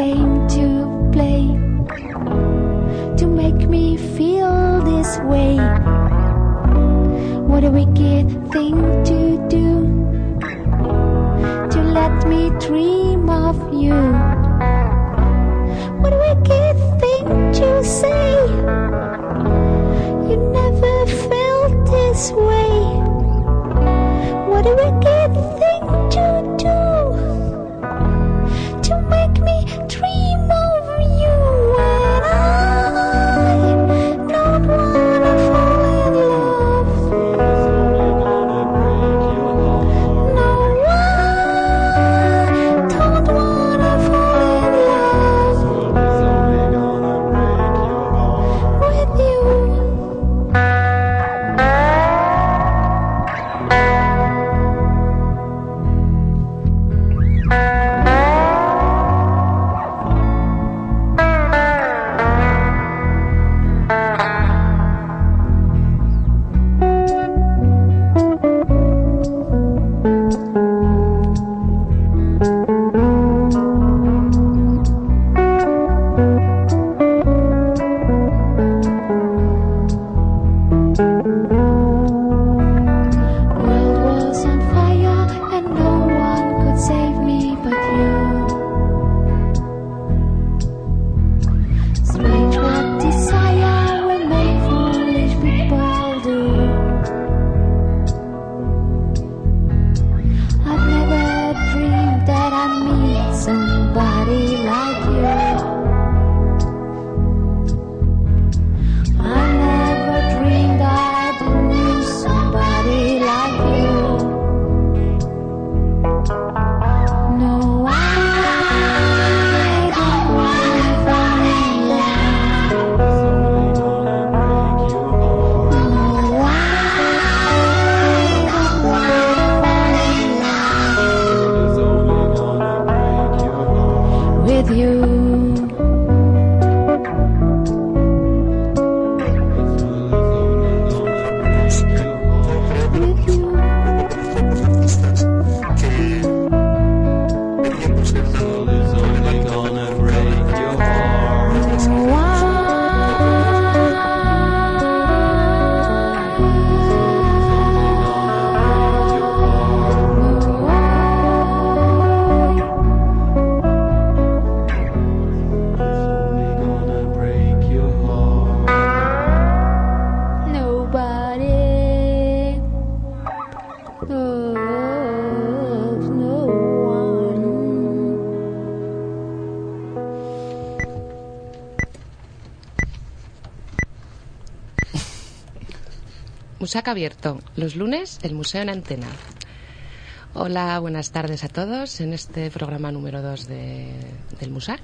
game to play to make me feel this way. What a wicked thing to do, to let me dream of you. What a wicked thing to say, you never felt this way. What a wicked thing to do, to make me dream of you. And I don't wanna fall in love. No, I don't wanna fall in love with you. World was on fire and no one could save me but you. Strange what desire will make foolish people do. I've never dreamed that I'd meet somebody like you. I never dreamed I'd lose somebody like you. No, I don't wanna fall in love. No, I don't wanna fall in love with you. With you. Nobody loves no one. Musac abierto. Los lunes, el Museo en Antena. Hola, buenas tardes a todos en este programa número 2 del Musac.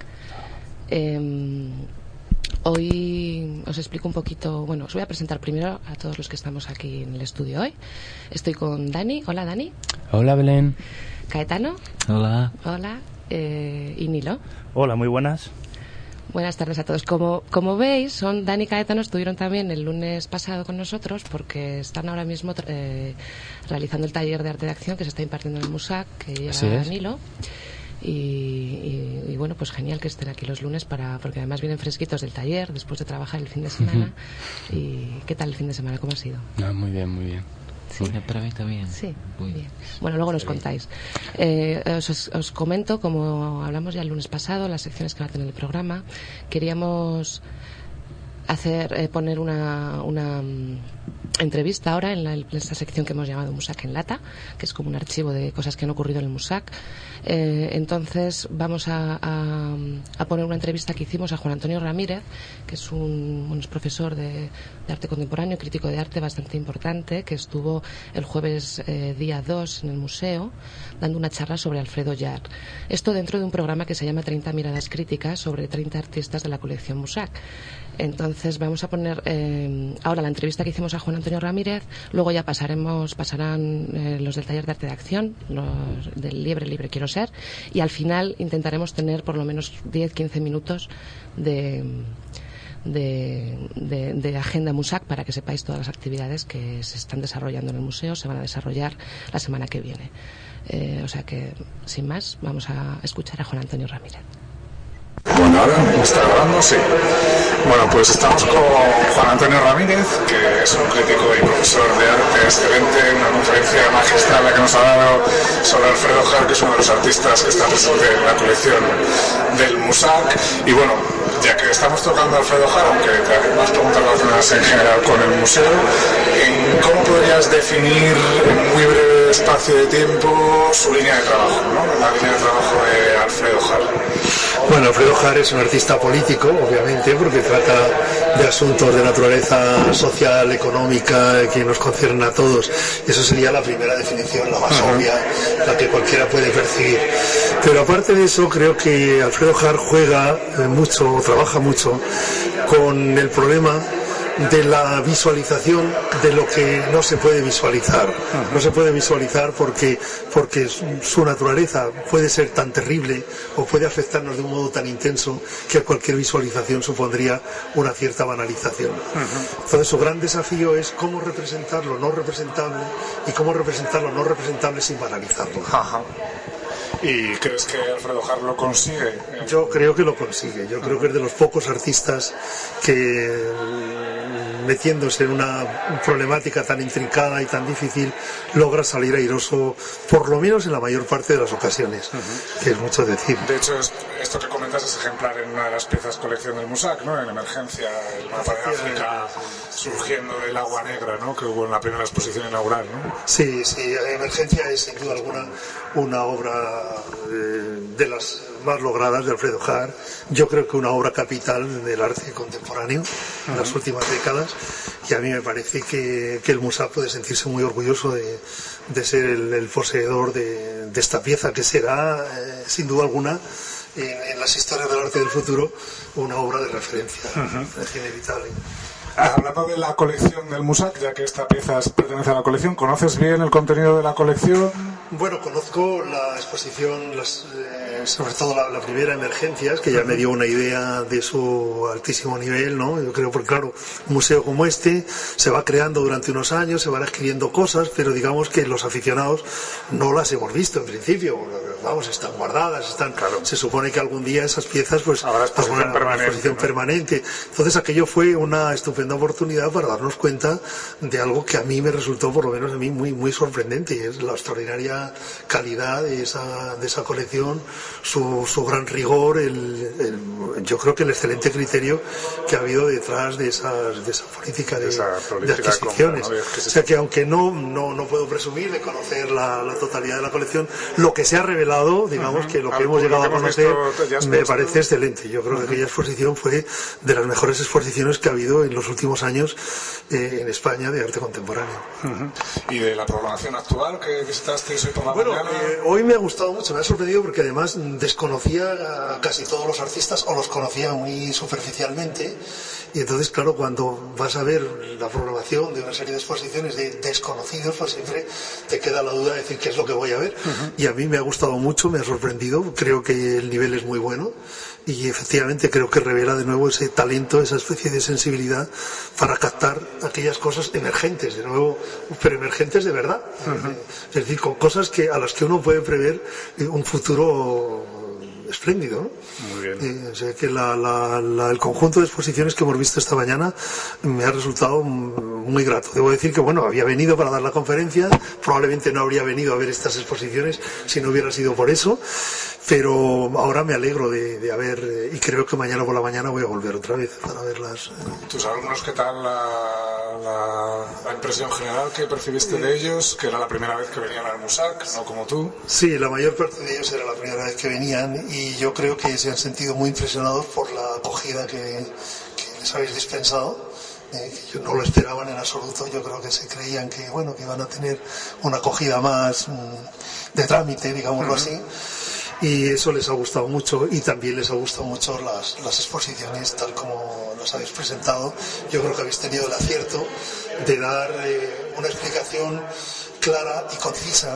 Hoy os explico un poquito, bueno, os voy a presentar primero a todos los que estamos aquí en el estudio hoy. Estoy con Dani. Hola, Dani. Hola, Belén. Caetano. Hola. Hola. Y Nilo. Hola, muy buenas. Buenas tardes a todos. Como veis, Dani y Caetano estuvieron también el lunes pasado con nosotros porque están ahora mismo realizando el taller de arte de acción que se está impartiendo en el Musac, que lleva Nilo. Y bueno, pues genial que estén aquí los lunes porque además vienen fresquitos del taller después de trabajar el fin de semana. ¿Y qué tal el fin de semana? ¿Cómo ha sido? Muy bien, muy bien. Sí. Para mí está bien. Sí, Muy bien. Bueno, luego nos contáis. Os comento, como hablamos ya el lunes pasado, las secciones que va a tener el programa. Queríamos poner una entrevista ahora en esta sección que hemos llamado Musac en Lata, que es como un archivo de cosas que han ocurrido en el Musac. Entonces vamos a poner una entrevista que hicimos a Juan Antonio Ramírez, que es un profesor de arte contemporáneo, crítico de arte bastante importante, que estuvo el jueves día 2 en el museo dando una charla sobre Alfredo Yar. Esto dentro de un programa que se llama 30 miradas críticas sobre 30 artistas de la colección Musac. Entonces vamos a poner ahora la entrevista que hicimos a Juan Antonio Ramírez, luego ya pasarán los del taller de arte de acción, los del Libre Quiero Ser, y al final intentaremos tener por lo menos 10-15 minutos de agenda Musac para que sepáis todas las actividades que se están desarrollando en el museo, se van a desarrollar la semana que viene. O sea que, sin más, vamos a escuchar a Juan Antonio Ramírez. ¿Vale? ¿Me está grabando? Sí. Bueno, pues estamos con Juan Antonio Ramírez, que es un crítico y profesor de arte excelente, una conferencia magistral la que nos ha dado sobre Alfredo Harr, que es uno de los artistas que está presente en la colección del Musac. Y bueno, ya que estamos tocando a Alfredo Harr, aunque te haré más preguntas relacionadas en general con el museo, ¿cómo podrías definir en muy breve espacio de tiempo su línea de trabajo, ¿no? La línea de trabajo de Alfredo Harr? Bueno, Alfredo Harr es un artista político, obviamente, porque trata de asuntos de naturaleza social, económica, que nos conciernen a todos. Eso sería la primera definición, la más obvia, la que cualquiera puede percibir. Pero aparte de eso, creo que Alfredo Harr juega mucho, o trabaja mucho, con el problema de la visualización de lo que no se puede visualizar. No se puede visualizar porque su naturaleza puede ser tan terrible o puede afectarnos de un modo tan intenso que cualquier visualización supondría una cierta banalización. Entonces su gran desafío es cómo representar lo no representable y cómo representar lo no representable sin banalizarlo. ¿Y crees que Alfredo Harr lo consigue? Yo creo que lo consigue. Yo creo que es de los pocos artistas que, metiéndose en una problemática tan intrincada y tan difícil, logra salir airoso, por lo menos en la mayor parte de las ocasiones, que es mucho decir. De hecho, esto que comentas es ejemplar en una de las piezas colección del Musac, ¿no? En Emergencia, el mapa de África surgiendo del agua negra, ¿no? Que hubo en la primera exposición inaugural, ¿no? Sí, Emergencia es sin duda alguna una obra de las más logradas de Alfredo Harr. Yo creo que una obra capital del arte contemporáneo en las últimas décadas, y a mí me parece que el Musac puede sentirse muy orgulloso de ser el poseedor de esta pieza, que será sin duda alguna en las historias del arte del futuro una obra de referencia. Es inevitable. Hablando de la colección del Musac, ya que esta pieza pertenece a la colección, ¿conoces bien el contenido de la colección? Bueno, conozco la exposición, sobre todo la primera, Emergencias, que ya me dio una idea de su altísimo nivel, ¿no? Yo creo, porque claro, un museo como este se va creando durante unos años, se van adquiriendo cosas, pero digamos que los aficionados no las hemos visto en principio. Vamos, están guardadas, se supone que algún día esas piezas pues habrá exposición permanente. Entonces aquello fue una estupenda oportunidad para darnos cuenta de algo que a mí me resultó, por lo menos a mí, muy, muy sorprendente, y es la extraordinaria calidad de esa colección, su gran rigor, yo creo que el excelente criterio que ha habido detrás de esa política de adquisiciones. Compra, ¿no? O sea que aunque no puedo presumir de conocer la totalidad de la colección, lo que se ha revelado, digamos que lo que hemos llegado a conocer me parece excelente. Yo creo que aquella exposición fue de las mejores exposiciones que ha habido en los últimos años en España de arte contemporáneo. ¿Y de la programación actual que visitaste hoy por la mañana? Hoy me ha gustado mucho, me ha sorprendido porque además desconocía a casi todos los artistas, o los conocía muy superficialmente, y entonces claro, cuando vas a ver la programación de una serie de exposiciones de desconocidos, pues siempre te queda la duda de decir qué es lo que voy a ver. Y a mí me ha gustado mucho, me ha sorprendido, creo que el nivel es muy bueno, y efectivamente creo que revela de nuevo ese talento, esa especie de sensibilidad para captar aquellas cosas emergentes, de nuevo, pero emergentes de verdad. Es decir, con cosas a las que uno puede prever un futuro espléndido, ¿no? Muy bien. O sea que el conjunto de exposiciones que hemos visto esta mañana me ha resultado muy grato. Debo decir que bueno, había venido para dar la conferencia, probablemente no habría venido a ver estas exposiciones si no hubiera sido por eso, pero ahora me alegro de haber, y creo que mañana por la mañana voy a volver otra vez para verlas. ¿Tus alumnos qué tal la impresión general que percibiste de ellos? Que era la primera vez que venían al Musac, no como tú. Sí, la mayor parte de ellos era la primera vez que venían, y yo creo que se han sentido muy impresionados por la acogida que les habéis dispensado. Que no lo esperaban en absoluto. Yo creo que se creían que iban a tener una acogida más de trámite, digámoslo así, y eso les ha gustado mucho, y también les ha gustado mucho las exposiciones tal como las habéis presentado. Yo creo que habéis tenido el acierto de dar una explicación clara y concisa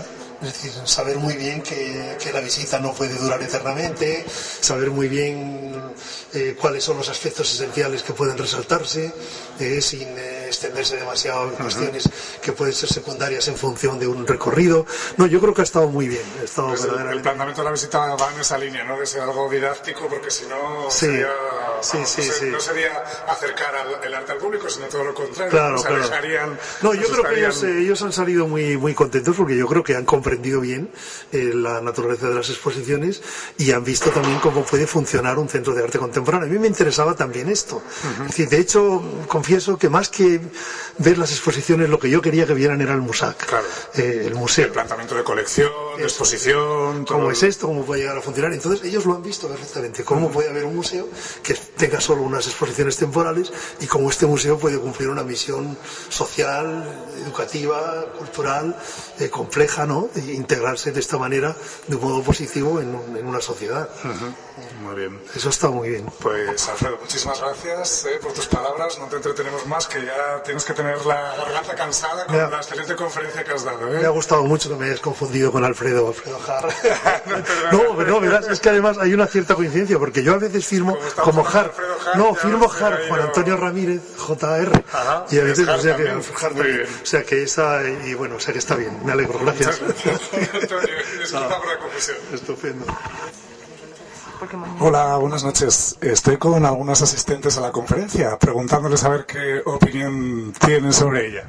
Es decir, saber muy bien que la visita no puede durar eternamente, saber muy bien cuáles son los aspectos esenciales que pueden resaltarse, sin extenderse demasiado en cuestiones que pueden ser secundarias en función de un recorrido. No, yo creo que ha estado muy bien. Pues el planteamiento de la visita va en esa línea, ¿no? De ser algo didáctico, porque si no sería, no sería acercar el arte al público, sino todo lo contrario. Claro, se alejarían. No, yo creo que ellos han salido muy, muy contentos, porque yo creo que han comprendido bien la naturaleza de las exposiciones y han visto también cómo puede funcionar un centro de arte contemporáneo. A mí me interesaba también esto. Es decir, de hecho, confieso que más que ver las exposiciones, lo que yo quería que vieran era el MUSAC, el museo. El planteamiento de colección, de exposición, cómo es esto, cómo puede llegar a funcionar. Entonces ellos lo han visto perfectamente, cómo puede haber un museo que tenga solo unas exposiciones temporales y cómo este museo puede cumplir una misión social, educativa, cultural, compleja, ¿no? E integrarse de esta manera de un modo positivo en una sociedad. Muy bien. Eso está muy bien. Pues Alfredo, muchísimas gracias por tus palabras. No te entretenemos más, que ya tienes que tener la garganta cansada con la excelente conferencia que has dado. Me ha gustado mucho que me hayas confundido con Alfredo Har. No, verás, es que además hay una cierta coincidencia, porque yo a veces firmo como Har. Firmo Har, Juan Antonio Ramírez, JR. Y a veces, o sea que está bien. Me alegro, gracias. Antonio, disculpa por la confusión. Estupendo. Hola, buenas noches. Estoy con algunos asistentes a la conferencia, preguntándoles a ver qué opinión tienen sobre ella.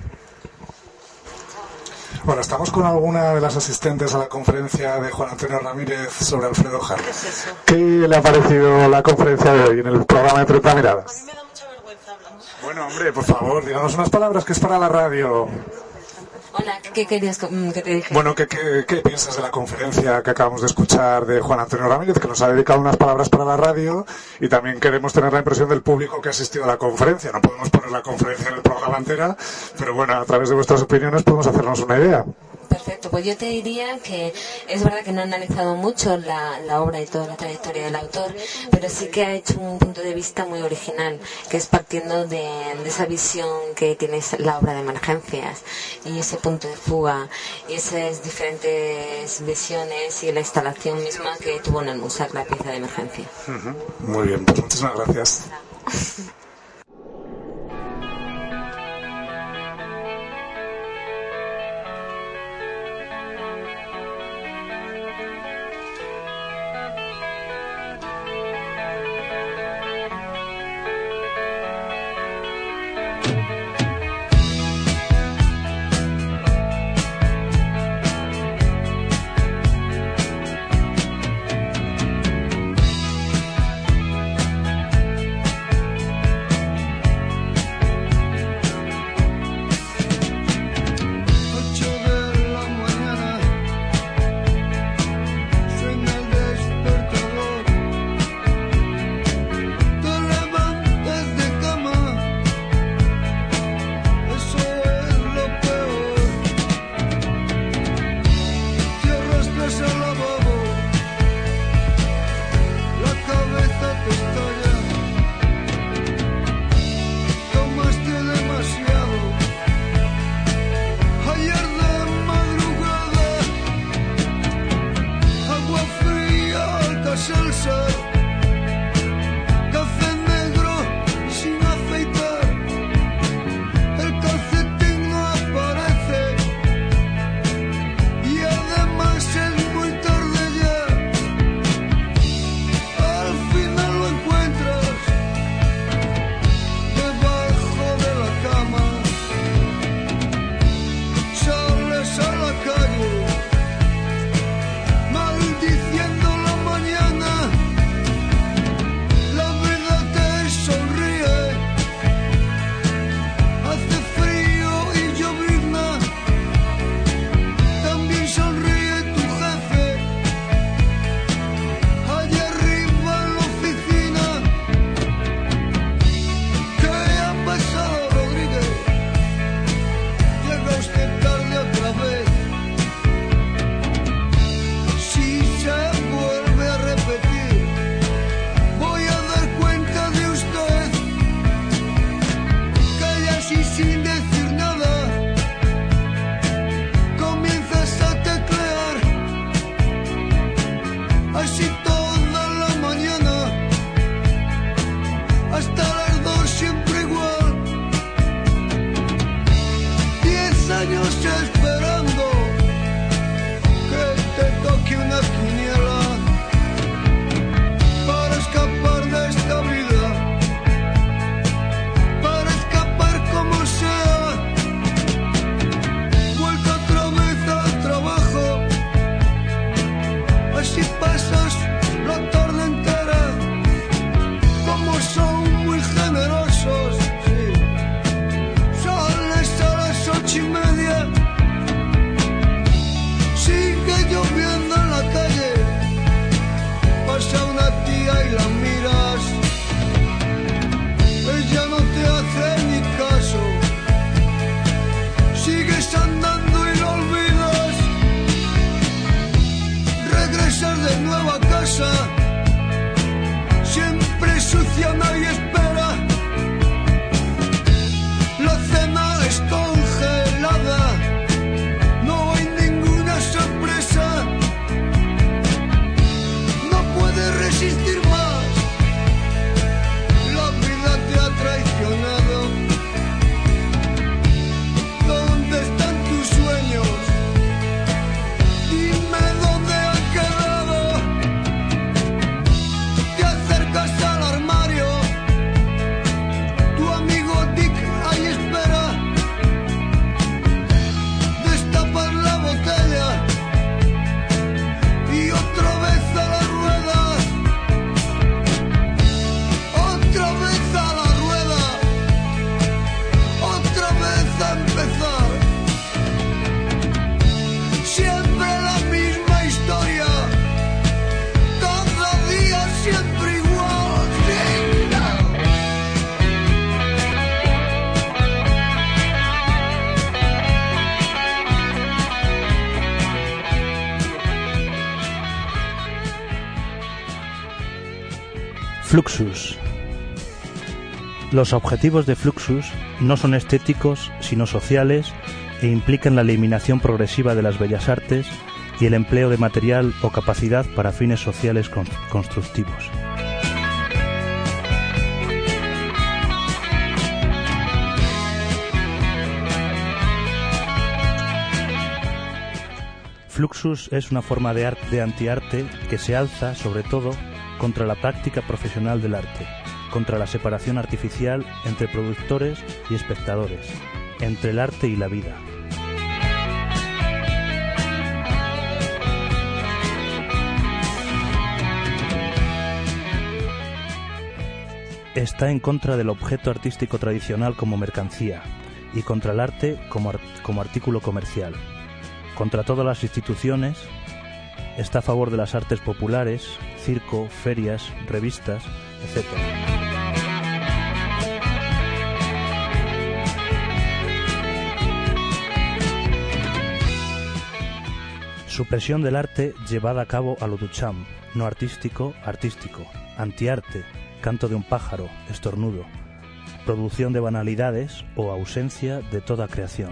Bueno, estamos con alguna de las asistentes a la conferencia de Juan Antonio Ramírez sobre Alfredo Har. ¿Qué es eso? ¿Qué le ha parecido la conferencia de hoy en el programa de 30 Miradas? A mí me da mucha vergüenza hablar. Bueno, hombre, por favor, díganos unas palabras, que es para la radio. Hola, ¿qué querías que te dijera? Bueno, ¿qué piensas de la conferencia que acabamos de escuchar de Juan Antonio Ramírez, que nos ha dedicado unas palabras para la radio, y también queremos tener la impresión del público que ha asistido a la conferencia? No podemos poner la conferencia en el programa entera, pero bueno, a través de vuestras opiniones podemos hacernos una idea. Perfecto, pues yo te diría que es verdad que no he analizado mucho la obra y toda la trayectoria del autor, pero sí que ha hecho un punto de vista muy original, que es partiendo de esa visión que tiene la obra de Emergencias y ese punto de fuga y esas diferentes visiones y la instalación misma que tuvo en el MUSAC, la pieza de emergencia. Muy bien, pues muchísimas gracias. silencio nadie espera. La cena es congelada, no hay ninguna sorpresa. No puedes resistir más, la vida te ha traicionado. ¿Dónde están tus sueños? Dime dónde han quedado. Te acercas al armario, tu amigo Dick ahí espera. Destapas la botella y otra vez a la rueda. Otra vez a la rueda. Otra vez a empezar. Siempre la misma historia. Cada día siempre igual. Fluxus. Los objetivos de Fluxus no son estéticos, sino sociales, e implican la eliminación progresiva de las bellas artes y el empleo de material o capacidad para fines sociales constructivos. Fluxus es una forma de antiarte que se alza, sobre todo, contra la práctica profesional del arte, contra la separación artificial entre productores y espectadores, entre el arte y la vida. Está en contra del objeto artístico tradicional como mercancía y contra el arte como artículo comercial. Contra todas las instituciones, está a favor de las artes populares, circo, ferias, revistas, etc. Supresión del arte llevada a cabo a lo Duchamp, no artístico, artístico, antiarte, canto de un pájaro, estornudo, producción de banalidades o ausencia de toda creación.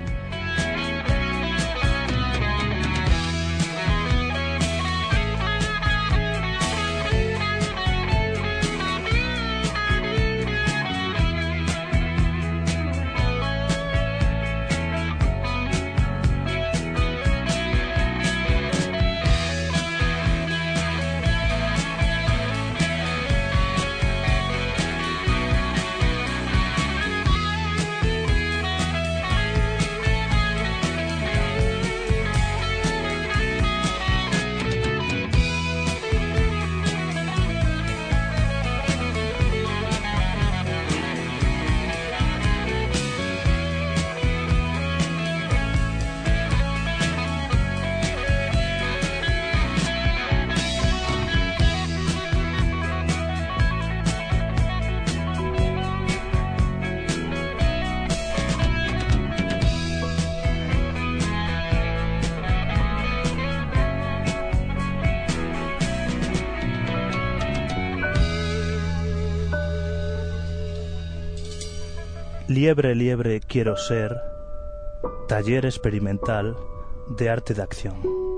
Liebre, liebre quiero ser, taller experimental de arte de acción.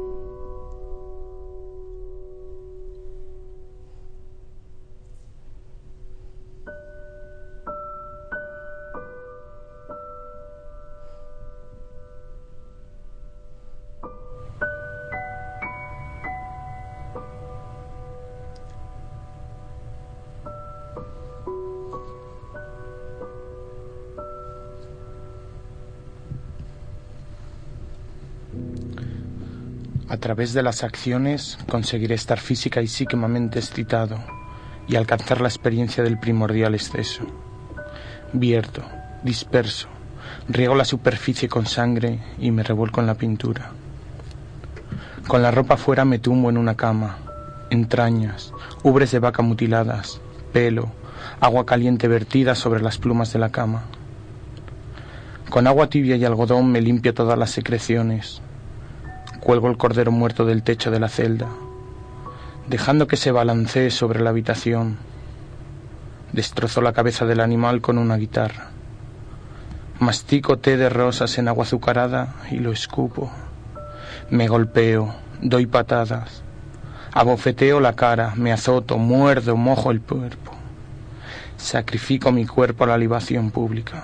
A través de las acciones conseguiré estar física y psíquicamente excitado y alcanzar la experiencia del primordial exceso. Vierto, disperso, riego la superficie con sangre y me revuelco en la pintura. Con la ropa fuera me tumbo en una cama, entrañas, ubres de vaca mutiladas, pelo, agua caliente vertida sobre las plumas de la cama. Con agua tibia y algodón me limpio todas las secreciones. Cuelgo el cordero muerto del techo de la celda, dejando que se balancee sobre la habitación. Destrozo la cabeza del animal con una guitarra. Mastico té de rosas en agua azucarada y lo escupo. Me golpeo, doy patadas, abofeteo la cara, me azoto, muerdo, mojo el cuerpo. Sacrifico mi cuerpo a la libación pública.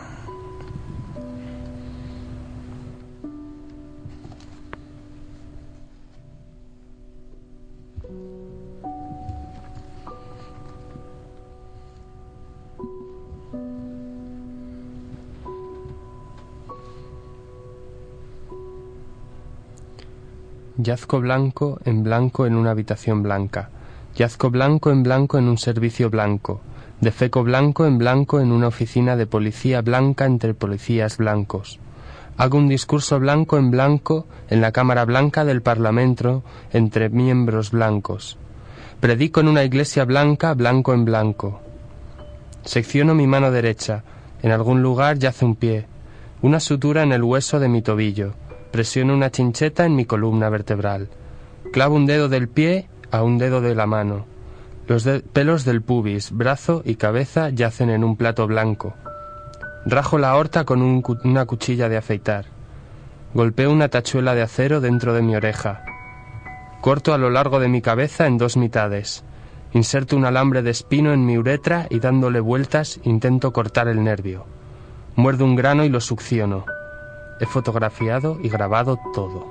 Yazco blanco en una habitación blanca. Yazco blanco en un servicio blanco. Defeco blanco en una oficina de policía blanca entre policías blancos. Hago un discurso blanco en la Cámara Blanca del Parlamento entre miembros blancos. Predico en una iglesia blanca, blanco en blanco. Secciono mi mano derecha. En algún lugar yace un pie. Una sutura en el hueso de mi tobillo. Presiono una chincheta en mi columna vertebral. Clavo un dedo del pie a un dedo de la mano. Los pelos del pubis, brazo y cabeza yacen en un plato blanco. Rajo la aorta con una cuchilla de afeitar. Golpeo una tachuela de acero dentro de mi oreja. Corto a lo largo de mi cabeza en 2 mitades. Inserto un alambre de espino en mi uretra y dándole vueltas intento cortar el nervio. Muerdo un grano y lo succiono. He fotografiado y grabado todo.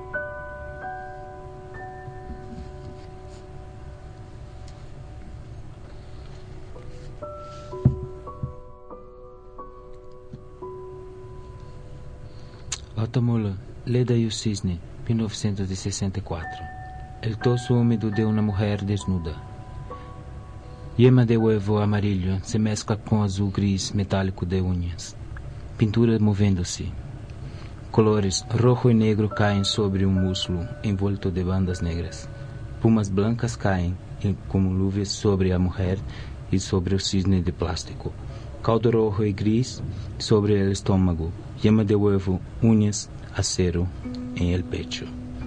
Otomula, Leda y el Cisne, 1964. El torso húmedo de una mujer desnuda. Yema de huevo amarillo se mezcla con azul gris metálico de uñas. Pintura moviéndose. Colores rojo y negro caen sobre un muslo envuelto de bandas negras. Plumas blancas caen como nubes sobre la mujer y sobre el cisne de plástico. Caldo rojo y gris sobre el estómago. Yema de huevo, uñas, acero en el pecho.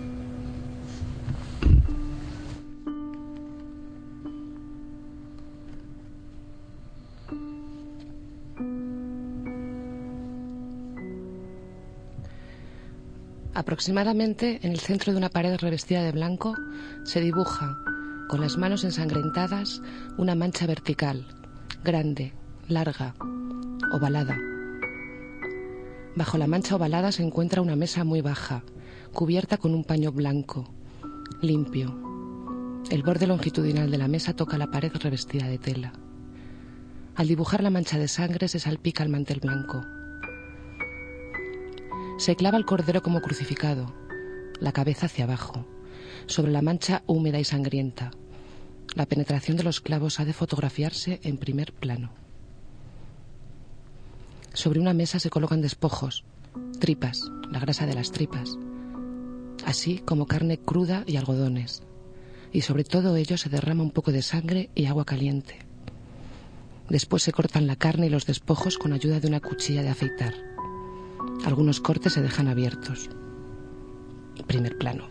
Aproximadamente en el centro de una pared revestida de blanco se dibuja, con las manos ensangrentadas, una mancha vertical, grande, larga, ovalada. Bajo la mancha ovalada se encuentra una mesa muy baja, cubierta con un paño blanco, limpio. El borde longitudinal de la mesa toca la pared revestida de tela. Al dibujar la mancha de sangre se salpica el mantel blanco. Se clava el cordero como crucificado, la cabeza hacia abajo, sobre la mancha húmeda y sangrienta. La penetración de los clavos ha de fotografiarse en primer plano. Sobre una mesa se colocan despojos, tripas, la grasa de las tripas, así como carne cruda y algodones. Y sobre todo ello se derrama un poco de sangre y agua caliente. Después se cortan la carne y los despojos con ayuda de una cuchilla de afeitar. Algunos cortes se dejan abiertos. Primer plano.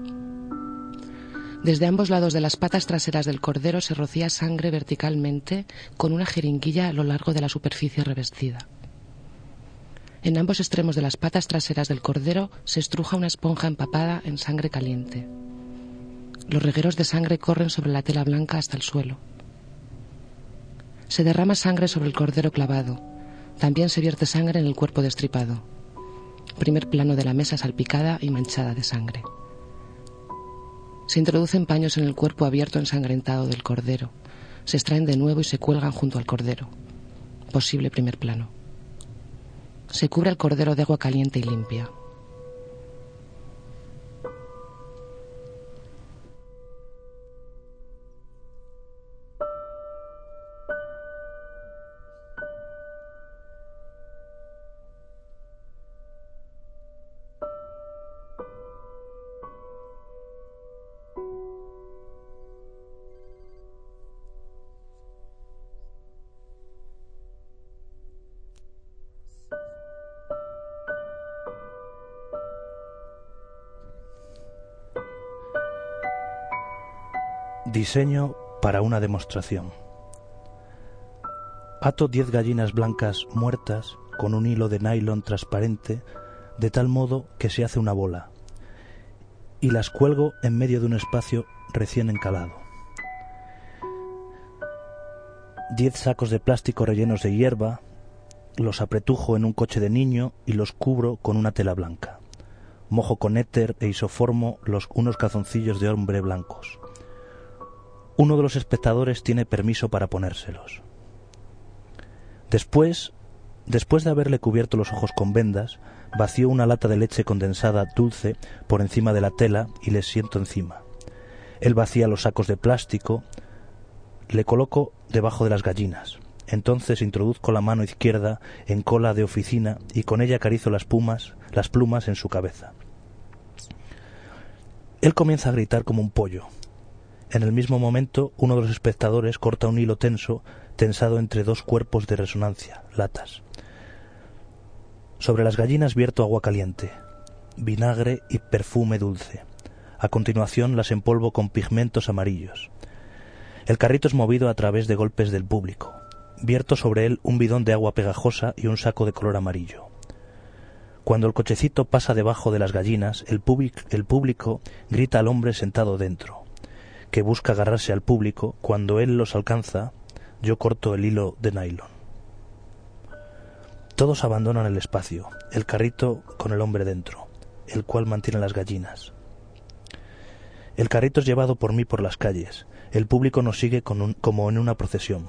Desde ambos lados de las patas traseras del cordero se rocía sangre verticalmente con una jeringuilla a lo largo de la superficie revestida. En ambos extremos de las patas traseras del cordero se estruja una esponja empapada en sangre caliente. Los regueros de sangre corren sobre la tela blanca hasta el suelo. Se derrama sangre sobre el cordero clavado. También se vierte sangre en el cuerpo destripado. Primer plano de la mesa salpicada y manchada de sangre. Se introducen paños en el cuerpo abierto ensangrentado del cordero. Se extraen de nuevo y se cuelgan junto al cordero. Posible primer plano. Se cubre el cordero de agua caliente y limpia. Diseño para una demostración. Ato 10 gallinas blancas muertas con un hilo de nylon transparente, de tal modo que se hace una bola, y las cuelgo en medio de un espacio recién encalado. 10 sacos de plástico rellenos de hierba, los apretujo en un coche de niño y los cubro con una tela blanca. Mojo con éter e isoformo unos calzoncillos de hombre blancos. Uno de los espectadores tiene permiso para ponérselos. Después de haberle cubierto los ojos con vendas, vacío una lata de leche condensada dulce por encima de la tela y le siento encima. Él vacía los sacos de plástico, le coloco debajo de las gallinas. Entonces introduzco la mano izquierda en cola de oficina y con ella acarizo las plumas en su cabeza. Él comienza a gritar como un pollo. En el mismo momento, uno de los espectadores corta un hilo tensado entre dos cuerpos de resonancia, latas. Sobre las gallinas vierto agua caliente, vinagre y perfume dulce. A continuación las empolvo con pigmentos amarillos. El carrito es movido a través de golpes del público. Vierto sobre él un bidón de agua pegajosa y un saco de color amarillo. Cuando el cochecito pasa debajo de las gallinas, el público grita al hombre sentado dentro, que busca agarrarse al público. Cuando él los alcanza, yo corto el hilo de nylon. Todos abandonan el espacio, el carrito con el hombre dentro, el cual mantiene las gallinas. El carrito es llevado por mí por las calles. El público nos sigue como en una procesión.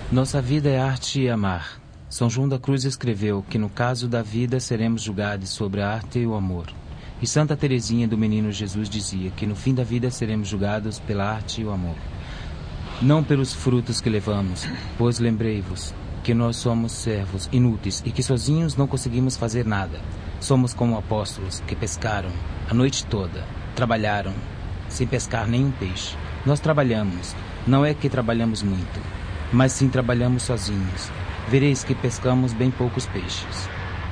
Nossa vida é arte e amar. São João da Cruz escreveu que no caso da vida seremos julgados sobre a arte e o amor. E Santa Teresinha do Menino Jesus dizia que no fim da vida seremos julgados pela arte e o amor. Não pelos frutos que levamos, pois lembrei-vos que nós somos servos inúteis e que sozinhos não conseguimos fazer nada. Somos como apóstolos que pescaram a noite toda, trabalharam sem pescar nenhum peixe. Nós trabalhamos, não é que trabalhamos muito, mas sim trabalhamos sozinhos. Vereis que pescamos bem poucos peixes.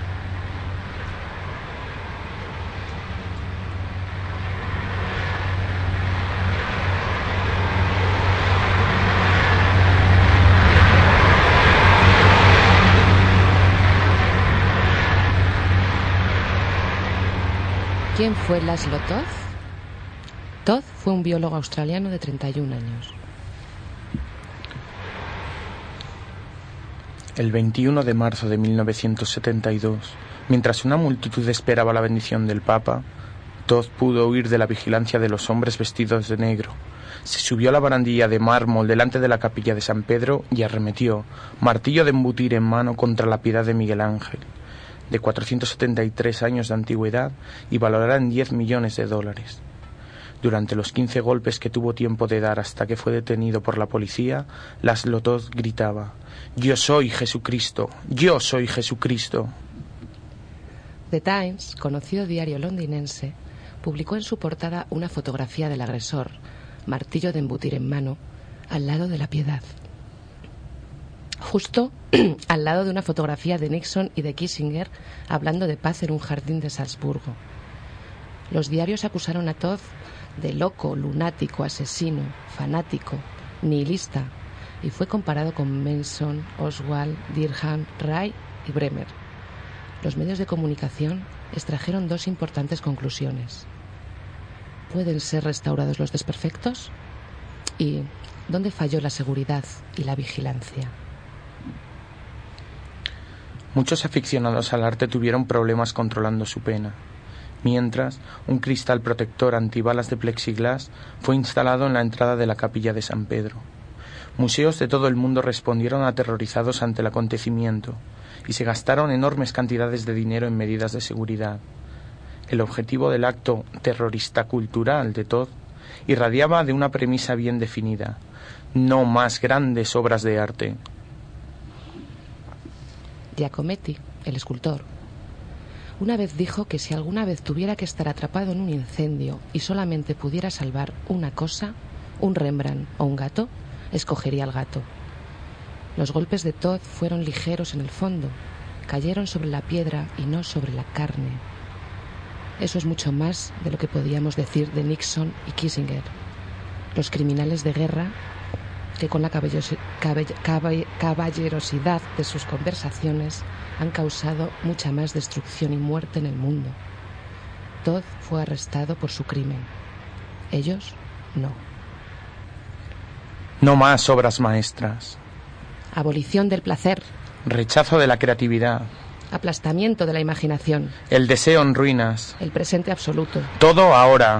¿Quién fue Laszlo Toth? Toth fue un biólogo australiano de 31 años. El 21 de marzo de 1972, mientras una multitud esperaba la bendición del Papa, Toth pudo huir de la vigilancia de los hombres vestidos de negro. Se subió a la barandilla de mármol delante de la capilla de San Pedro y arremetió, martillo de embutir en mano, contra la Piedad de Miguel Ángel, de 473 años de antigüedad y valorada en $10 millones. Durante los 15 golpes que tuvo tiempo de dar hasta que fue detenido por la policía, Laszlo Toth gritaba: «Yo soy Jesucristo, yo soy Jesucristo». The Times, conocido diario londinense, publicó en su portada una fotografía del agresor, martillo de embutir en mano, al lado de la Piedad. Justo al lado de una fotografía de Nixon y de Kissinger hablando de paz en un jardín de Salzburgo. Los diarios acusaron a Toth de loco, lunático, asesino, fanático, nihilista, y fue comparado con Manson, Oswald, Dirham, Ray y Bremer. Los medios de comunicación extrajeron dos importantes conclusiones. ¿Pueden ser restaurados los desperfectos? ¿Y dónde falló la seguridad y la vigilancia? Muchos aficionados al arte tuvieron problemas controlando su pena. Mientras, un cristal protector antibalas de plexiglas fue instalado en la entrada de la capilla de San Pedro. Museos de todo el mundo respondieron aterrorizados ante el acontecimiento y se gastaron enormes cantidades de dinero en medidas de seguridad. El objetivo del acto terrorista cultural de Toth irradiaba de una premisa bien definida: no más grandes obras de arte. Giacometti, el escultor, una vez dijo que si alguna vez tuviera que estar atrapado en un incendio y solamente pudiera salvar una cosa, un Rembrandt o un gato, escogería al gato. Los golpes de Toth fueron ligeros en el fondo, cayeron sobre la piedra y no sobre la carne. Eso es mucho más de lo que podíamos decir de Nixon y Kissinger, los criminales de guerra que con la caballerosidad de sus conversaciones han causado mucha más destrucción y muerte en el mundo. Toth fue arrestado por su crimen. Ellos, no. No más obras maestras. Abolición del placer. Rechazo de la creatividad. Aplastamiento de la imaginación. El deseo en ruinas. El presente absoluto. Todo ahora.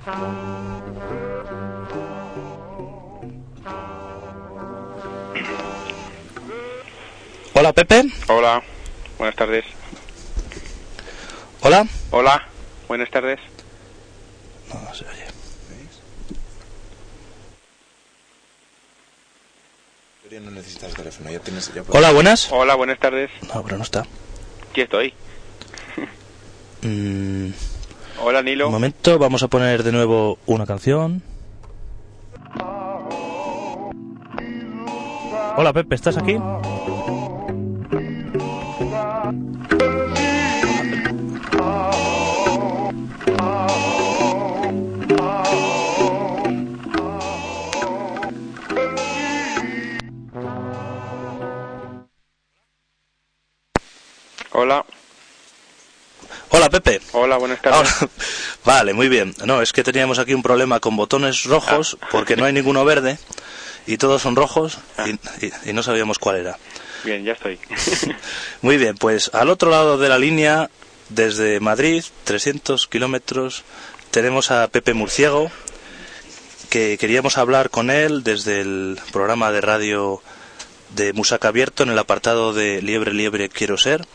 Hola, Pepe. Hola, buenas tardes. Hola. Hola, buenas tardes. No se oye. No necesitas teléfono, ya tienes... Hola, buenas. Hola, buenas tardes. No, pero no está. Aquí estoy. Hola, Nilo. Un momento, vamos a poner de nuevo una canción. Hola, Pepe, ¿estás aquí? Hola. Hola, Pepe. Hola, buenas tardes. Ahora, vale, muy bien. No, es que teníamos aquí un problema con botones rojos porque no hay ninguno verde y todos son rojos y no sabíamos cuál era. Bien, ya estoy. Muy bien, pues al otro lado de la línea, desde Madrid, 300 kilómetros, tenemos a Pepe Murciego, que queríamos hablar con él desde el programa de radio de Musaca Abierto en el apartado de Liebre, Liebre, Quiero Ser.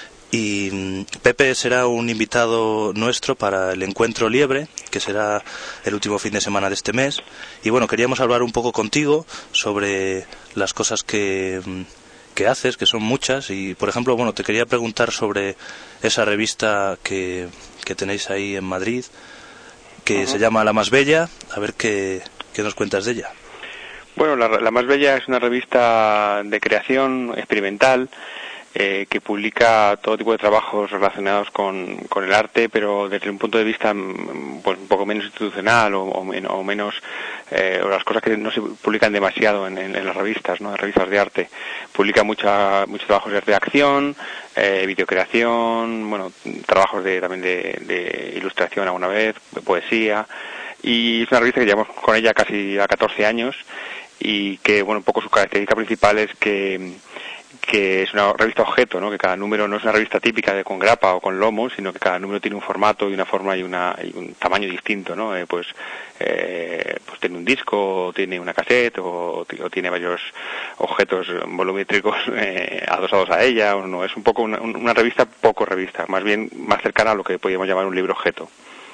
Y Pepe será un invitado nuestro para el encuentro Liebre, que será el último fin de semana de este mes. Y bueno, queríamos hablar un poco contigo sobre las cosas que haces, que son muchas. Y por ejemplo, bueno, te quería preguntar sobre esa revista que tenéis ahí en Madrid, que se llama La Más Bella. A ver qué nos cuentas de ella. Bueno, la Más Bella es una revista de creación experimental que publica todo tipo de trabajos relacionados con el arte, pero desde un punto de vista pues un poco menos institucional o menos o las cosas que no se publican demasiado en las revistas, ¿no? En revistas de arte. Publica muchos trabajos de arte de acción, videocreación, bueno, trabajos también de ilustración alguna vez, de poesía, y es una revista que llevamos con ella casi a 14 años y que, bueno, un poco su característica principal es que es una revista objeto, ¿no? Que cada número no es una revista típica con grapa o con lomo, sino que cada número tiene un formato y una forma y un tamaño distinto, ¿no? Pues tiene un disco, o tiene una cassette, o tiene varios objetos volumétricos adosados a ella, o no. Es un poco una revista poco revista, más bien más cercana a lo que podríamos llamar un libro objeto.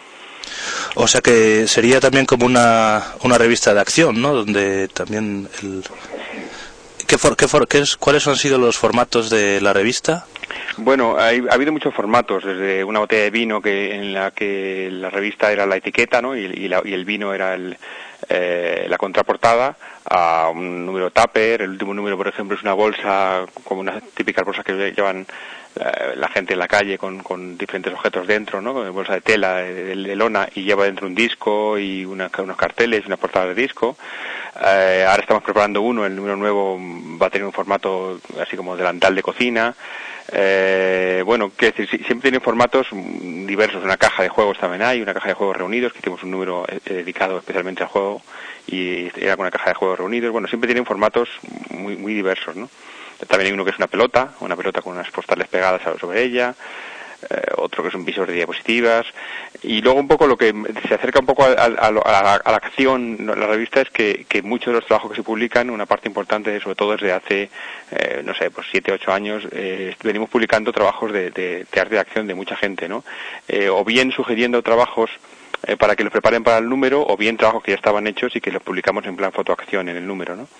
O sea que sería también como una revista de acción, ¿no? Donde también ¿cuáles han sido los formatos de la revista? Bueno, ha habido muchos formatos, desde una botella de vino en la que la revista era la etiqueta, ¿no? Y el vino era la contraportada, a un número tupper. El último número, por ejemplo, es una bolsa, como una típica bolsa que llevan la gente en la calle con diferentes objetos dentro, ¿no? Con bolsa de tela, de lona, y lleva dentro un disco y unos carteles, una portada de disco. Ahora estamos preparando el número nuevo va a tener un formato así como delantal de cocina. Bueno, que siempre tienen formatos diversos. Una caja de juegos también hay, una caja de juegos reunidos, que tenemos un número dedicado especialmente al juego, y era con una caja de juegos reunidos. Bueno, siempre tienen formatos muy, muy diversos, ¿no? También hay uno que es una pelota con unas postales pegadas sobre ella, otro que es un visor de diapositivas, y luego un poco lo que se acerca un poco a la acción, la revista, es que muchos de los trabajos que se publican, una parte importante, sobre todo desde hace, 7-8 años, venimos publicando trabajos de arte de acción de mucha gente, ¿no? O bien sugiriendo trabajos para que los preparen para el número, o bien trabajos que ya estaban hechos y que los publicamos en plan fotoacción en el número, ¿no?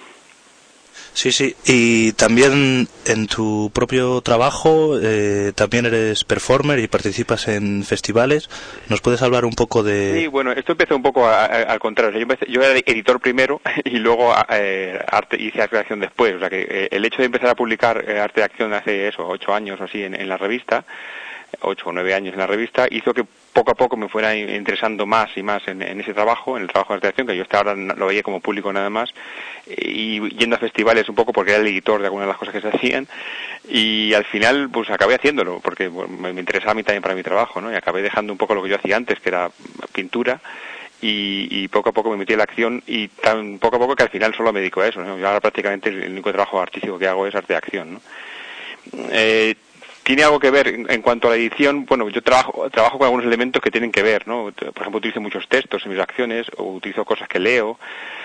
Sí, sí, y también en tu propio trabajo también eres performer y participas en festivales. ¿Nos puedes hablar un poco de...? Sí, bueno, esto empezó un poco al contrario. O sea, yo era editor primero y luego hice arte de acción después. O sea que el hecho de empezar a publicar arte de acción hace 8 años o así en la revista, 8 o 9 años en la revista, hizo que poco a poco me fuera interesando más y más en ese trabajo, en el trabajo de arte de acción, que yo hasta ahora lo veía como público nada más, y yendo a festivales un poco porque era el editor de algunas de las cosas que se hacían, y al final pues acabé haciéndolo porque me interesaba a mí también para mi trabajo, ¿no? Y acabé dejando un poco lo que yo hacía antes, que era pintura, y poco a poco me metí en la acción, y tan poco a poco que al final solo me dedico a eso, ¿no? Yo ahora prácticamente el único trabajo artístico que hago es arte de acción, ¿no? tiene algo que ver en cuanto a la edición. Bueno, yo trabajo con algunos elementos que tienen que ver, ¿no? Por ejemplo, utilizo muchos textos en mis acciones, o utilizo cosas que leo.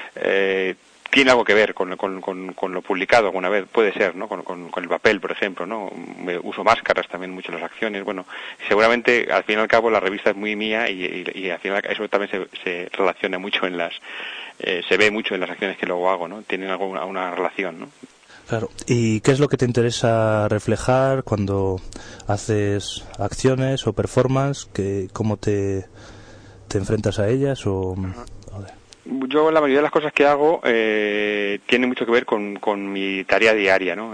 Tiene algo que ver con lo publicado alguna vez, puede ser, ¿no? Con el papel, por ejemplo, ¿no? Uso máscaras también mucho en las acciones. Bueno, seguramente al fin y al cabo la revista es muy mía y al final eso también se relaciona mucho se ve mucho en las acciones que luego hago, ¿no? Tienen una relación, ¿no? Claro. ¿Y qué es lo que te interesa reflejar cuando haces acciones o performance? ¿Cómo te enfrentas a ellas? O Yo la mayoría de las cosas que hago tienen mucho que ver con mi tarea diaria, ¿no?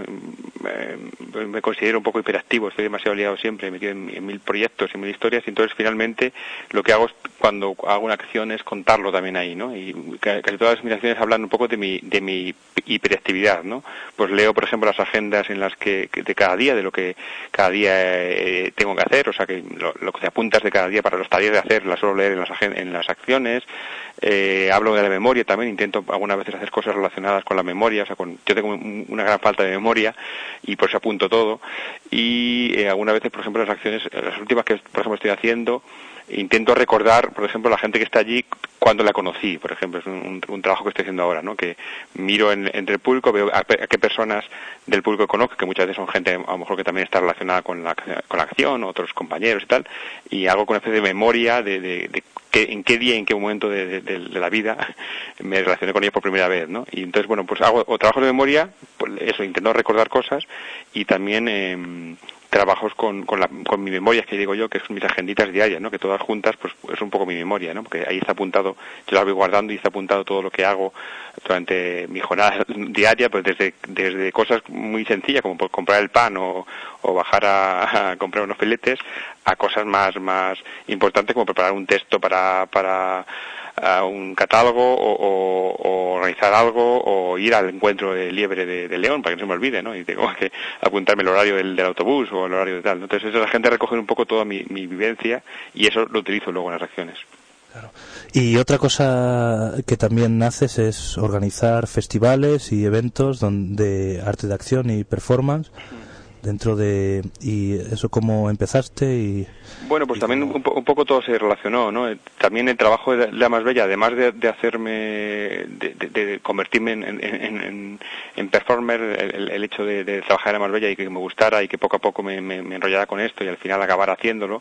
Me considero un poco hiperactivo, estoy demasiado liado siempre, metido en mil proyectos y mil historias, y entonces finalmente lo que hago es, cuando hago una acción, es contarlo también ahí, ¿no? Y casi todas mis acciones hablan un poco de mi hiperactividad, ¿no? Pues leo, por ejemplo, las agendas en las que de cada día, de lo que cada día tengo que hacer, o sea, que lo que te apuntas de cada día para las tareas de hacer, las suelo leer en las acciones. Hablo de la memoria también, intento algunas veces hacer cosas relacionadas con la memoria, o sea, yo tengo una gran falta de memoria y por eso apunto todo, y algunas veces, por ejemplo, las acciones, las últimas que por ejemplo estoy haciendo, intento recordar, por ejemplo, la gente que está allí cuando la conocí, por ejemplo, es un trabajo que estoy haciendo ahora, ¿no? Que miro entre el público, veo a qué personas del público conozco, que muchas veces son gente a lo mejor que también está relacionada con la acción, otros compañeros y tal, y hago con una especie de memoria de en qué día, en qué momento de la vida me relacioné con ellos por primera vez, ¿no? Y entonces, bueno, pues hago trabajos de memoria, pues eso, intento recordar cosas, y también trabajos con mi memoria, que digo yo, que son mis agenditas diarias, ¿no? Que todas juntas, pues es un poco mi memoria, ¿no? Porque ahí está apuntado, yo las voy guardando y está apuntado todo lo que hago durante mi jornada diaria, pues desde cosas muy sencillas, como por comprar el pan o bajar a comprar unos filetes, a cosas más importantes, como preparar un texto para un catálogo o organizar algo, o ir al encuentro de liebre de León, para que no se me olvide, ¿no? Y tengo que apuntarme el horario del autobús o el horario de tal, ¿no? Entonces eso, la gente recoge un poco toda mi vivencia, y eso lo utilizo luego en las acciones. Claro. Y otra cosa que también haces es organizar festivales y eventos de arte de acción y performance. ¿Y eso cómo empezaste? Bueno, pues también un poco todo se relacionó, ¿no? También el trabajo de La Más Bella, además de hacerme, de convertirme en performer, el hecho de trabajar en La Más Bella y que me gustara y que poco a poco me enrollara con esto y al final acabar haciéndolo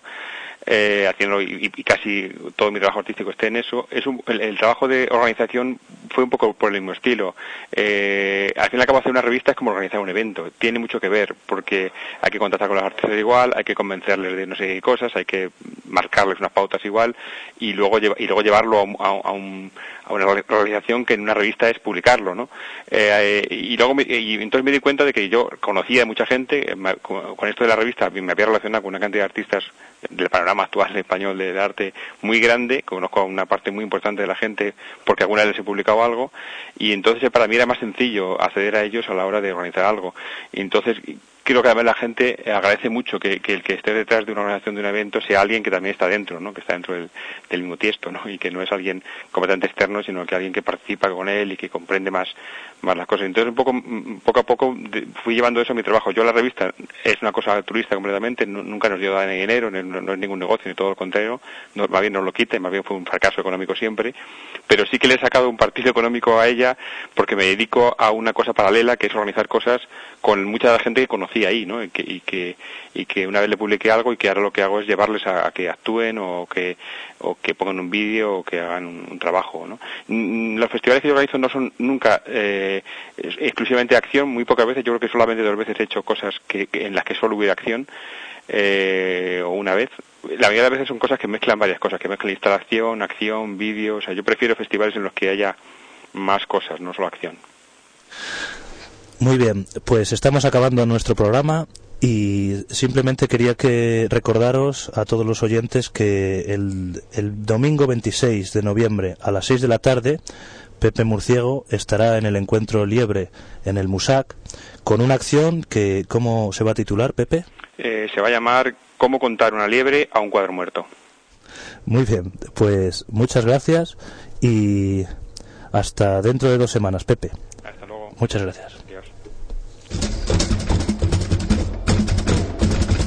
y casi todo mi trabajo artístico esté en eso. El trabajo de organización fue un poco por el mismo estilo. Al fin y al cabo, hacer una revista es como organizar un evento, tiene mucho que ver, porque hay que contactar con los artistas igual, hay que convencerles de no sé qué cosas, hay que marcarles unas pautas igual, y luego llevarlo a una realización que en una revista es publicarlo, ¿no? Y entonces me di cuenta de que yo conocía a mucha gente, con esto de la revista me había relacionado con una cantidad de artistas del panorama actual español de arte muy grande, conozco a una parte muy importante de la gente porque alguna vez les he publicado algo, y entonces para mí era más sencillo acceder a ellos a la hora de organizar algo. Y entonces creo que además la gente agradece mucho que el que esté detrás de una organización de un evento sea alguien que también está dentro, ¿no? Que está dentro del mismo tiesto, ¿no? Y que no es alguien completamente externo, sino que alguien que participa con él y que comprende más las cosas. Entonces poco a poco fui llevando eso a mi trabajo. Yo la revista es una cosa altruista completamente, nunca nos dio ni dinero, no es ningún negocio, ni todo lo contrario, más bien nos lo quita, y más bien fue un fracaso económico siempre, pero sí que le he sacado un partido económico a ella porque me dedico a una cosa paralela, que es organizar cosas con mucha de la gente que conocí ahí, ¿no? Y que una vez le publiqué algo, y que ahora lo que hago es llevarles a que actúen o que pongan un vídeo o que hagan un trabajo, ¿no? Los festivales que yo organizo no son nunca exclusivamente acción, muy pocas veces. Yo creo que solamente 2 veces he hecho cosas en las que solo hubiera acción, o una vez. La mayoría de veces son cosas que mezclan varias cosas, que mezclan instalación, acción, vídeo. O sea, yo prefiero festivales en los que haya más cosas, no solo acción. Muy bien, pues estamos acabando nuestro programa, y simplemente quería recordaros a todos los oyentes que el domingo 26 de noviembre a las 6 de la tarde Pepe Murciego estará en el Encuentro Liebre en el Musac con una acción que, ¿cómo se va a titular, Pepe? Se va a llamar ¿Cómo contar una liebre a un cuadro muerto? Muy bien, pues muchas gracias y hasta dentro de 2 semanas, Pepe. Hasta luego. Muchas gracias. Adiós.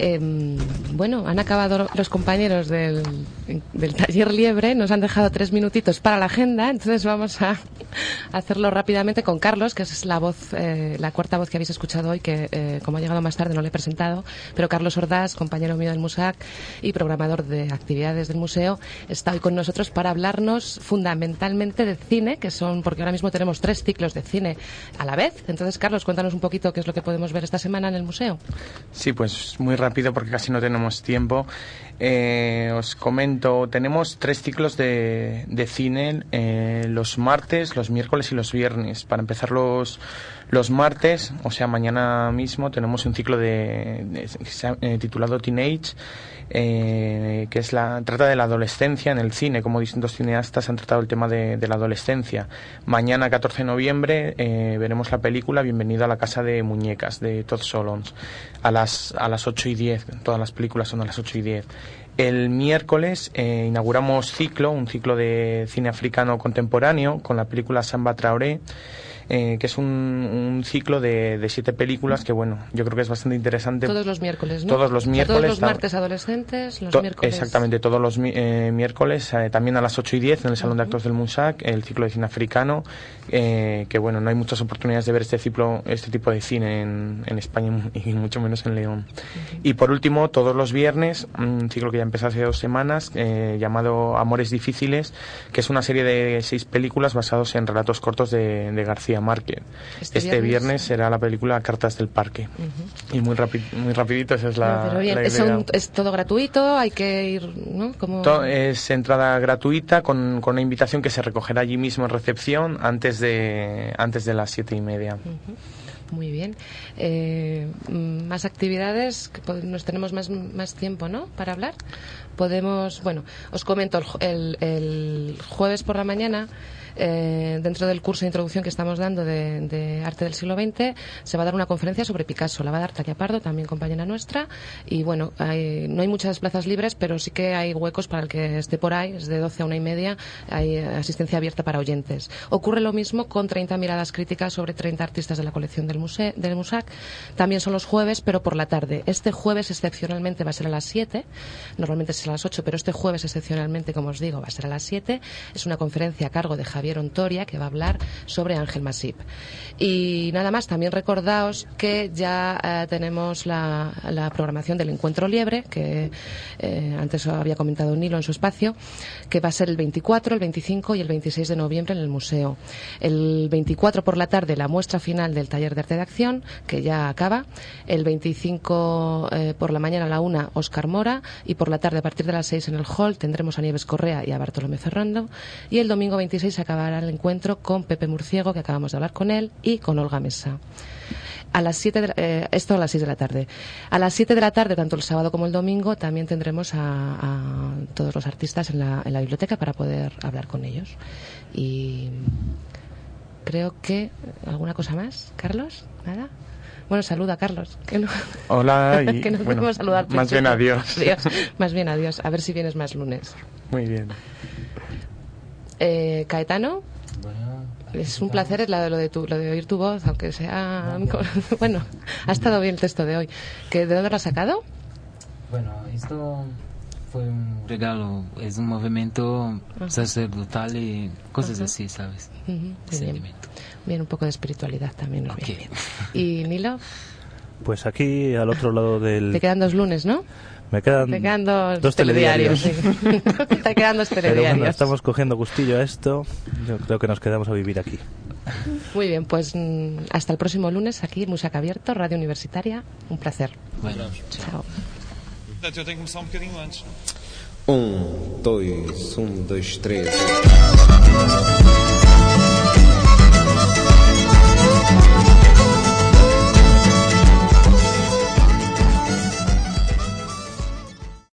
Bueno, han acabado los compañeros del taller Liebre, nos han dejado 3 minutitos para la agenda, entonces vamos a hacerlo rápidamente con Carlos, que es la voz, la cuarta voz que habéis escuchado hoy, que como ha llegado más tarde no le he presentado, pero Carlos Ordás, compañero mío del MUSAC y programador de actividades del museo, está hoy con nosotros para hablarnos fundamentalmente de cine, que son, porque ahora mismo tenemos 3 ciclos de cine a la vez. Entonces, Carlos, cuéntanos un poquito qué es lo que podemos ver esta semana en el museo. Sí, pues muy rápido porque casi no tenemos tiempo. Os comento, tenemos 3 ciclos de cine los martes, los miércoles y los viernes. Para empezar los martes, o sea, mañana mismo, tenemos un ciclo titulado Teenage, que trata de la adolescencia en el cine, como distintos cineastas han tratado el tema de la adolescencia. Mañana, 14 de noviembre, veremos la película Bienvenido a la Casa de Muñecas, de Todd Solondz, a las 8:10. Todas las películas son a las 8:10. El miércoles inauguramos un ciclo de cine africano contemporáneo con la película Samba Traoré, que es un ciclo de 7 películas que, bueno, yo creo que es bastante interesante. Todos los miércoles, ¿no? Todos los miércoles. Todos los martes adolescentes, los miércoles. Exactamente, todos los miércoles, también a las 8:10 en el Salón de Actos del MUSAC, el ciclo de cine africano, que, bueno, no hay muchas oportunidades de ver este tipo de cine en España y mucho menos en León. Y por último, todos los viernes, un ciclo que ya empezó hace 2 semanas, llamado Amores Difíciles, que es una serie de 6 películas basados en relatos cortos de García Márquez. Este viernes será la película Cartas del Parque. Y muy rapidito, esa es la idea. ¿Es todo gratuito? ¿Hay que ir, no? Es entrada gratuita con una invitación que se recogerá allí mismo en recepción antes de las 7:30. Muy bien. Más actividades, nos tenemos más tiempo, ¿no?, para hablar. Os comento, el jueves por la mañana, dentro del curso de introducción que estamos dando de arte del siglo XX, se va a dar una conferencia sobre Picasso. La va a dar Takia Pardo, también compañera nuestra, y bueno, no hay muchas plazas libres, pero sí que hay huecos para el que esté por ahí. Es de 12 a 1:30, hay asistencia abierta para oyentes. Ocurre lo mismo con 30 miradas críticas sobre 30 artistas de la colección del MUSAC. También son los jueves, pero por la tarde. Este jueves excepcionalmente va a ser a las 7, normalmente es a las 8, pero este jueves excepcionalmente, como os digo, va a ser a las 7. Es una conferencia a cargo de Javier Ontoria, que va a hablar sobre Ángel Masip. Y nada más, también recordaos que ya tenemos la programación del Encuentro Liebre, que antes había comentado Nilo en su espacio, que va a ser el 24, el 25 y el 26 de noviembre en el museo. El 24 por la tarde, la muestra final del taller de arte de acción, que ya acaba. El 25 por la mañana a la 1, Óscar Mora, y por la tarde a partir de las 6 en el hall tendremos a Nieves Correa y a Bartolomé Ferrando, y el domingo 26 acabará el encuentro con Pepe Murciego, que acabamos de hablar con él, y con Olga Mesa. A las 7 esto a las 6 de la tarde. A las 7 de la tarde, tanto el sábado como el domingo, también tendremos a todos los artistas en la biblioteca para poder hablar con ellos. Y creo que... ¿Alguna cosa más, Carlos? ¿Nada? Bueno, saluda, Carlos. Hola, y que nos podemos saludar. Más bien adiós. Más bien adiós. A ver si vienes más lunes. Muy bien. Caetano, es un placer lo de oír tu voz, aunque sea... Bueno, ha estado bien el texto de hoy. ¿De dónde lo has sacado? Bueno, esto fue un regalo, es un movimiento sacerdotal y cosas así, ¿sabes? Bien, un poco de espiritualidad también nos viene bien. ¿Y Nilo? Pues aquí, al otro lado del... Te quedan 2 lunes, ¿no? Me quedan 2 telediarios. Sí. Te quedan 2 telediarios. Pero bueno, estamos cogiendo gustillo a esto. Yo creo que nos quedamos a vivir aquí. Muy bien, pues hasta el próximo lunes aquí, MUSAC Abierto, Radio Universitaria. Un placer. Bueno, chao. Eu tenho que começar bocadinho antes. 1, 2, 1, 2, 3.